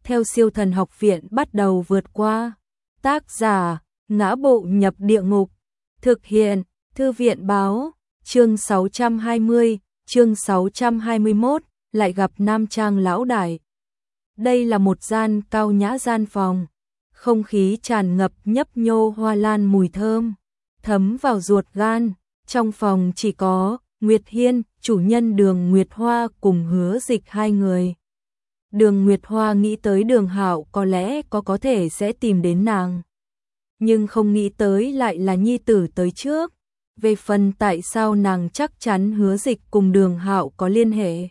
theo Siêu Thần Học Viện bắt đầu vượt qua. Tác giả: Ngã Bộ Nhập Địa Ngục. Thực hiện: Thư viện báo. Chương 620, chương 621, lại gặp Nam Trang lão đại. Đây là một gian cao nhã gian phòng. Không khí tràn ngập nhấp nhô hoa lan mùi thơm, thấm vào ruột gan. Trong phòng chỉ có Nguyệt Hiên, chủ nhân Đường Nguyệt Hoa cùng Hứa Dịch hai người. Đường Nguyệt Hoa nghĩ tới Đường Hạo có lẽ có thể sẽ tìm đến nàng, nhưng không nghĩ tới lại là nhi tử tới trước. Về phần tại sao nàng chắc chắn Hứa Dịch cùng Đường Hạo có liên hệ,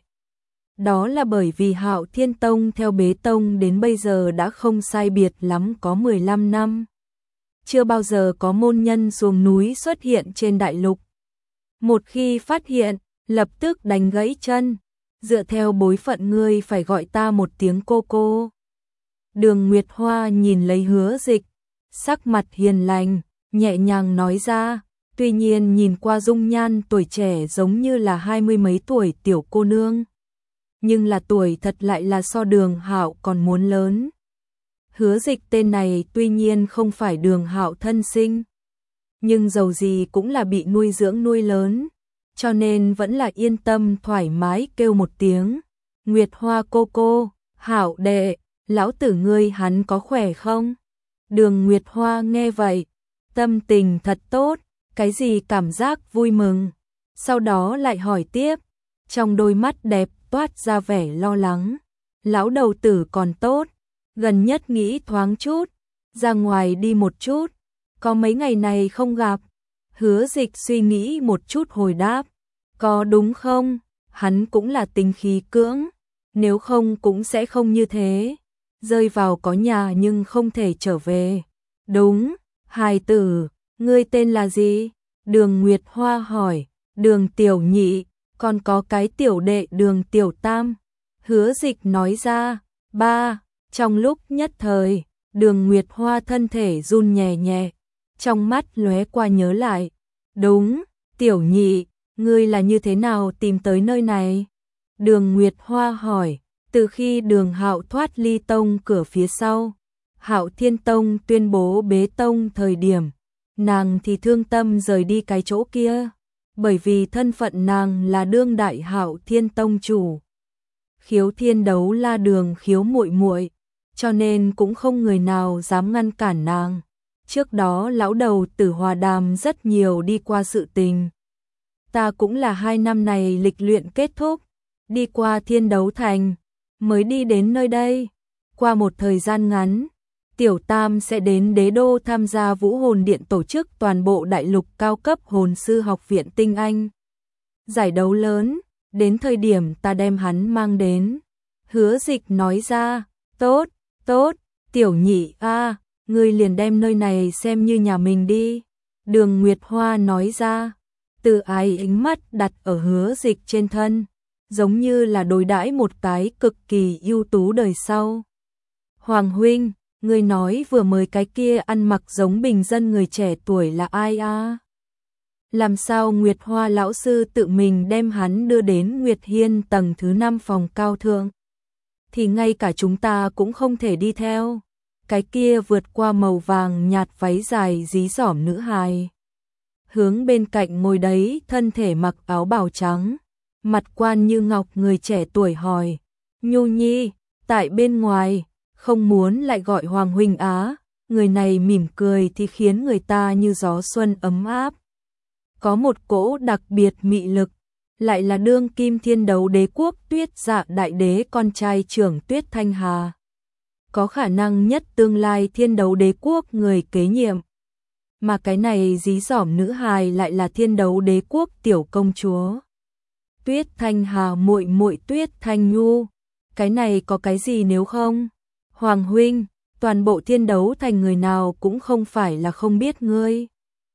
đó là bởi vì Hạo Thiên Tông theo Bế Tông đến bây giờ đã không sai biệt lắm có 15 năm. Chưa bao giờ có môn nhân xuống núi xuất hiện trên đại lục. Một khi phát hiện, lập tức đánh gãy chân. Dựa theo bối phận ngươi phải gọi ta một tiếng cô cô. Đường Nguyệt Hoa nhìn lấy Hứa Dịch, sắc mặt hiền lành, nhẹ nhàng nói ra. Tuy nhiên nhìn qua dung nhan tuổi trẻ giống như là 20 mấy tuổi tiểu cô nương, nhưng là tuổi thật lại là so Đường Hạo còn muốn lớn. Hứa Dịch tên này tuy nhiên không phải Đường Hạo thân sinh, nhưng dầu gì cũng là bị nuôi dưỡng nuôi lớn, cho nên vẫn là yên tâm thoải mái kêu một tiếng Nguyệt Hoa cô cô. Hạo đệ, lão tử ngươi hắn có khỏe không? Đường Nguyệt Hoa nghe vậy, tâm tình thật tốt, cái gì cảm giác vui mừng. Sau đó lại hỏi tiếp, trong đôi mắt đẹp toát ra vẻ lo lắng. Lão đầu tử còn tốt, gần nhất nghĩ thoáng chút, ra ngoài đi một chút, có mấy ngày này không gặp. Hứa Dịch suy nghĩ một chút hồi đáp, có đúng không? Hắn cũng là tính khí cưỡng, nếu không cũng sẽ không như thế. Rơi vào có nhà nhưng không thể trở về. Đúng, hài tử, ngươi tên là gì? Đường Nguyệt Hoa hỏi. Đường Tiểu Nhị, còn có cái tiểu đệ Đường Tiểu Tam. Hứa Dịch nói ra. Ba. Trong lúc nhất thời, Đường Nguyệt Hoa thân thể run nhẹ nhẹ, trong mắt lóe qua nhớ lại. Đúng, Tiểu Nhị, ngươi là như thế nào tìm tới nơi này? Đường Nguyệt Hoa hỏi. Từ khi Đường Hạo thoát ly tông cửa phía sau, Hạo Thiên Tông tuyên bố bế tông thời điểm, nàng thì thương tâm rời đi cái chỗ kia, bởi vì thân phận nàng là đương đại Hạo Thiên Tông chủ. Khiếu Thiên Đấu La Đường khiếu muội muội, cho nên cũng không người nào dám ngăn cản nàng. Trước đó lão đầu Tử Hòa Đàm rất nhiều đi qua sự tình. Ta cũng là 2 năm này lịch luyện kết thúc, đi qua Thiên Đấu Thành, mới đi đến nơi đây. Qua một thời gian ngắn, Tiểu Tam sẽ đến Đế Đô tham gia Vũ Hồn Điện tổ chức toàn bộ đại lục cao cấp hồn sư học viện tinh anh. Giải đấu lớn, đến thời điểm ta đem hắn mang đến. Hứa Dịch nói ra. Tốt, tốt, Tiểu Nhị a, ngươi liền đem nơi này xem như nhà mình đi. Đường Nguyệt Hoa nói ra. Từ ái ánh mắt đặt ở Hứa Dịch trên thân, giống như là đối đãi một cái cực kỳ ưu tú đời sau. Hoàng huynh, ngươi nói vừa mới cái kia ăn mặc giống bình dân người trẻ tuổi là ai a? Làm sao Nguyệt Hoa lão sư tự mình đem hắn đưa đến Nguyệt Hiên tầng thứ 5 phòng cao thượng, thì ngay cả chúng ta cũng không thể đi theo. Cái kia vượt qua màu vàng nhạt váy dài dí dỏm nữ hài, hướng bên cạnh ngồi đấy thân thể mặc áo bào trắng, mặt quan như ngọc người trẻ tuổi hỏi. Nhu Nhi, tại bên ngoài, không muốn lại gọi Hoàng huynh á? Người này mỉm cười thì khiến người ta như gió xuân ấm áp, có một cỗ đặc biệt mị lực, lại là đương kim Thiên Đấu Đế quốc Tuyết Dạ đại đế con trai trưởng Tuyết Thanh Hà, có khả năng nhất tương lai Thiên Đấu Đế quốc người kế nhiệm. Mà cái này dí dỏm nữ hài lại là Thiên Đấu Đế quốc tiểu công chúa Tuyết Thanh Hà muội muội Tuyết Thanh Nhu. Cái này có cái gì nếu không? Hoàng huynh, toàn bộ Thiên Đấu Thành người nào cũng không phải là không biết ngươi,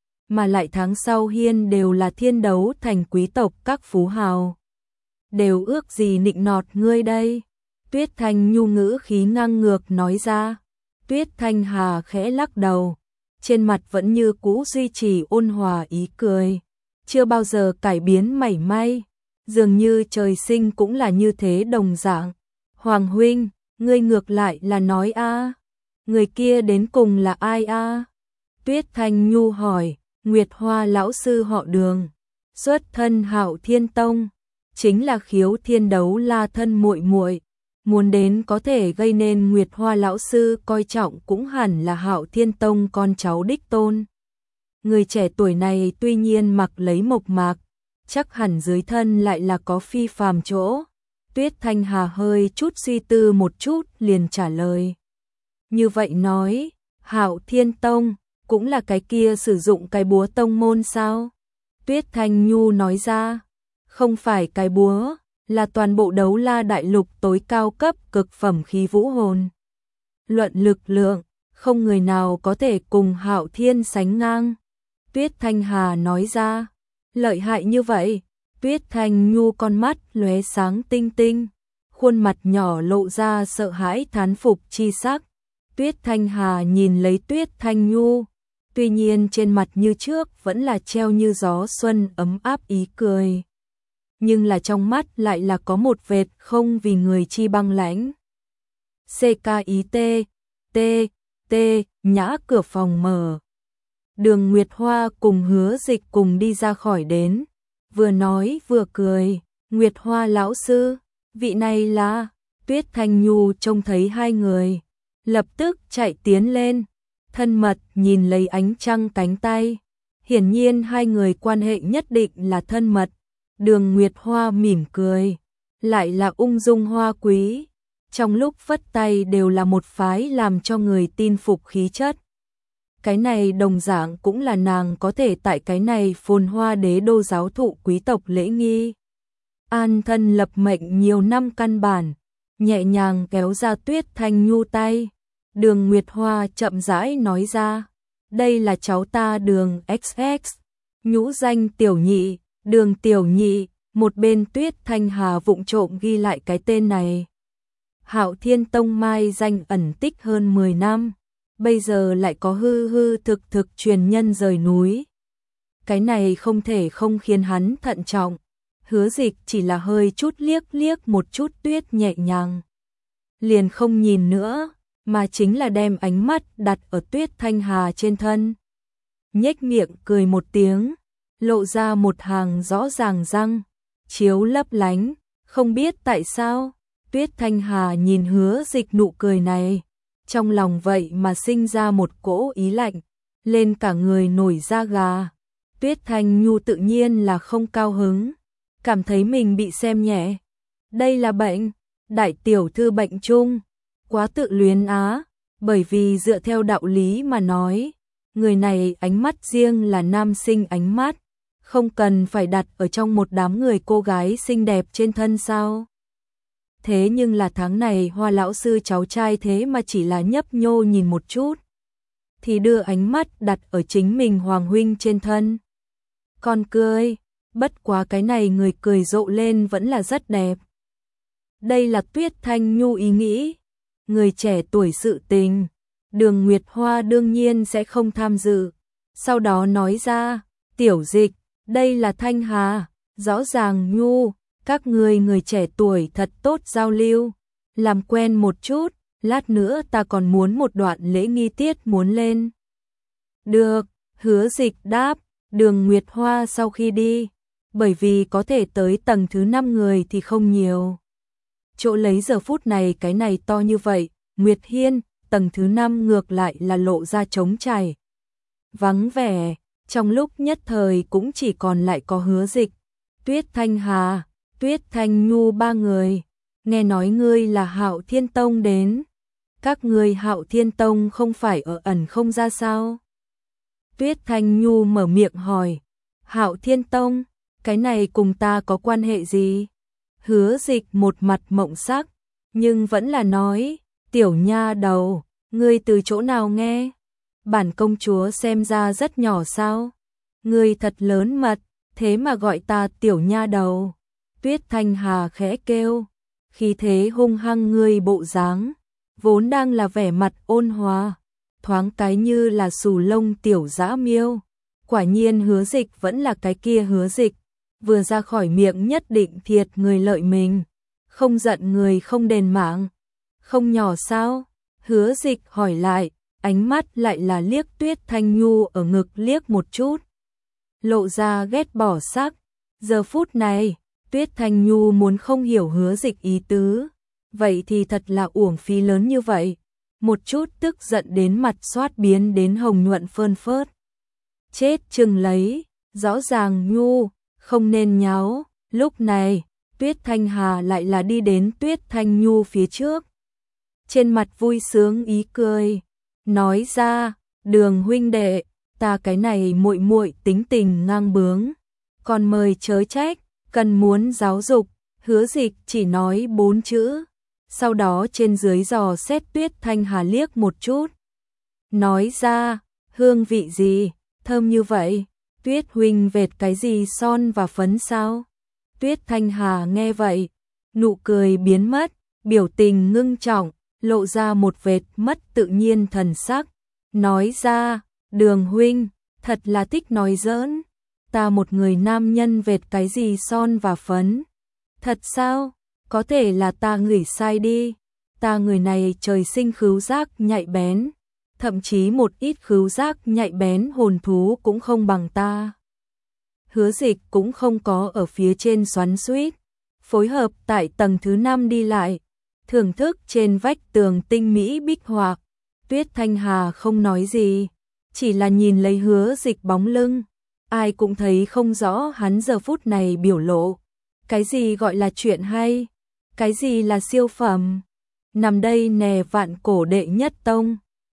mà lại tháng sau hiên đều là Thiên Đấu Thành quý tộc các phú hào, đều ước gì nịnh nọt ngươi đây. Tuyết Thanh Nhu ngữ khí ngang ngược nói ra. Tuyết Thanh Hà khẽ lắc đầu, trên mặt vẫn như cũ duy trì ôn hòa ý cười, chưa bao giờ cải biến mảy may, dường như trời sinh cũng là như thế đồng dạng. Hoàng huynh, Ngươi ngược lại là nói a, người kia đến cùng là ai a? Tuyết Thanh Nhu hỏi. Nguyệt Hoa lão sư họ Đường, xuất thân Hạo Thiên Tông, chính là Khiếu Thiên Đấu La thân muội muội, muốn đến có thể gây nên Nguyệt Hoa lão sư coi trọng cũng hẳn là Hạo Thiên Tông con cháu đích tôn. Người trẻ tuổi này tuy nhiên mặc lấy mộc mạc, chắc hẳn dưới thân lại là có phi phàm chỗ. Tuyết Thanh Hà hơi chút suy tư một chút liền trả lời. Như vậy nói, Hạo Thiên Tông cũng là cái kia sử dụng cái búa tông môn sao? Tuyết Thanh Nhu nói ra, không phải cái búa, là toàn bộ Đấu La đại lục tối cao cấp cực phẩm khí vũ hồn. Luận lực lượng, không người nào có thể cùng Hạo Thiên sánh ngang. Tuyết Thanh Hà nói ra, lợi hại như vậy. Tuyết Thanh Nhu con mắt lóe sáng tinh tinh, khuôn mặt nhỏ lộ ra sợ hãi thán phục chi sắc. Tuyết Thanh Hà nhìn lấy Tuyết Thanh Nhu, tuy nhiên trên mặt như trước vẫn là treo như gió xuân ấm áp ý cười. Nhưng là trong mắt lại là có một vệt không vì người chi băng lãnh. CKIT, nhã cửa phòng mở. Đường Nguyệt Hoa cùng Hứa Dịch cùng đi ra khỏi đến, vừa nói vừa cười. Nguyệt Hoa lão sư, vị này là... Tuyết Thanh Nhu trông thấy hai người, lập tức chạy tiến lên, thân mật nhìn lấy ánh trăng cánh tay. Hiển nhiên hai người quan hệ nhất định là thân mật. Đường Nguyệt Hoa mỉm cười, lại là ung dung hoa quý, trong lúc vất tay đều là một phái làm cho người tin phục khí chất. Cái này đồng dạng cũng là nàng có thể tại cái này phồn hoa đế đô giáo thụ quý tộc lễ nghi. An thân lập mệnh nhiều năm căn bản, nhẹ nhàng kéo ra Tuyết Thanh Nhu tay. Đường Nguyệt Hoa chậm rãi nói ra, đây là cháu ta Đường XX, nhũ danh Tiểu Nhị, Đường Tiểu Nhị. Một bên Tuyết Thanh Hà vụng trộm ghi lại cái tên này. Hạo Thiên Tông mai danh ẩn tích hơn 10 năm, bây giờ lại có hư hư thực thực truyền nhân rời núi. Cái này không thể không khiến hắn thận trọng. Hứa Dịch chỉ là hơi chút liếc một chút Tuyết nhẹ nhàng, liền không nhìn nữa, mà chính là đem ánh mắt đặt ở Tuyết Thanh Hà trên thân. Nhếch miệng cười một tiếng, lộ ra một hàng rõ ràng răng, chiếu lấp lánh. Không biết tại sao, Tuyết Thanh Hà nhìn Hứa Dịch nụ cười này, trong lòng vậy mà sinh ra một cỗ ý lạnh, lên cả người nổi da gà. Tuyết Thanh Nhu tự nhiên là không cao hứng, cảm thấy mình bị xem nhẹ. Đây là bệnh, đại tiểu thư bệnh chung, quá tự luyến á, bởi vì dựa theo đạo lý mà nói, người này ánh mắt riêng là nam sinh ánh mắt, không cần phải đặt ở trong một đám người cô gái xinh đẹp trên thân sao. Thế nhưng là tháng này Hoa lão sư cháu trai thế mà chỉ là nhấp nhô nhìn một chút, thì đưa ánh mắt đặt ở chính mình Hoàng huynh trên thân. Con cười, bất quá cái này người cười rộ lên vẫn là rất đẹp. Đây là Tuyết Thanh Nhu ý nghĩ, người trẻ tuổi sự tình, Đường Nguyệt Hoa đương nhiên sẽ không tham dự. Sau đó nói ra, Tiểu Dịch, đây là Thanh Hà, rõ ràng Nhu, các người trẻ tuổi thật tốt giao lưu, làm quen một chút, lát nữa ta còn muốn một đoạn lễ nghi tiết muốn lên. Được, Hứa Dịch đáp. Đường Nguyệt Hoa sau khi đi, bởi vì có thể tới tầng thứ 5 người thì không nhiều. Chỗ lấy giờ phút này cái này to như vậy, Nguyệt Hiên, tầng thứ 5 ngược lại là lộ ra trống trải, vắng vẻ, trong lúc nhất thời cũng chỉ còn lại có Hứa Dịch, Tuyết Thanh Hà, Tuyết Thanh Nhu ba người. Nghe nói ngươi là Hạo Thiên Tông đến, các ngươi Hạo Thiên Tông không phải ở ẩn không ra sao? Tuyết Thanh Nhu mở miệng hỏi, Hạo Thiên Tông, cái này cùng ta có quan hệ gì? Hứa Dịch một mặt mộng sắc, nhưng vẫn là nói, tiểu nha đầu, ngươi từ chỗ nào nghe? Bản công chúa xem ra rất nhỏ sao? Ngươi thật lớn mật, thế mà gọi ta tiểu nha đầu. Tuyết Thanh Hà khẽ kêu, khí thế hung hăng ngươi bộ dáng, vốn đang là vẻ mặt ôn hòa, thoáng cái như là xù lông tiểu dã miêu. Quả nhiên Hứa Dịch vẫn là cái kia Hứa Dịch, vừa ra khỏi miệng nhất định thiệt người lợi mình, không giận người không đền mạng. Không nhỏ sao? Hứa Dịch hỏi lại, ánh mắt lại là liếc Tuyết Thanh Nhu ở ngực liếc một chút. Lộ ra ghét bỏ sắc. Giờ phút này, Tuyết Thanh Nhu muốn không hiểu Hứa Dịch ý tứ. Vậy thì thật là uổng phí lớn như vậy. Một chút tức giận đến mặt xoát biến đến hồng nhuận phơn phớt. Chết chừng lấy, rõ ràng Nhu, không nên nháo. Lúc này, Tuyết Thanh Hà lại là đi đến Tuyết Thanh Nhu phía trước. Trên mặt vui sướng ý cười, nói ra, Đường huynh đệ, ta cái này muội muội tính tình ngang bướng, còn mời chớ trách, cần muốn giáo dục. Hứa Dịch chỉ nói 4 chữ, sau đó trên dưới dò xét Tuyết Thanh Hà liếc một chút. Nói ra, hương vị gì, thơm như vậy, Tuyết huynh vệt cái gì son và phấn sao? Tuyết Thanh Hà nghe vậy, nụ cười biến mất, biểu tình ngưng trọng, lộ ra một vệt mất tự nhiên thần sắc. Nói ra, Đường huynh, thật là thích nói giỡn. Ta một người nam nhân vệt cái gì son và phấn. Thật sao? Có thể là ta ngửi sai đi. Ta người này trời sinh khứu giác nhạy bén. Thậm chí một ít khứu giác nhạy bén hồn thú cũng không bằng ta. Hứa Dịch cũng không có ở phía trên xoắn xuýt, phối hợp tại tầng thứ 5 đi lại, thưởng thức trên vách tường tinh mỹ bích họa. Tuyết Thanh Hà không nói gì, chỉ là nhìn lấy Hứa Dịch bóng lưng, ai cũng thấy không rõ hắn giờ phút này biểu lộ. Cái gì gọi là chuyện hay, cái gì là siêu phẩm, nằm đây nè vạn cổ đệ nhất tông.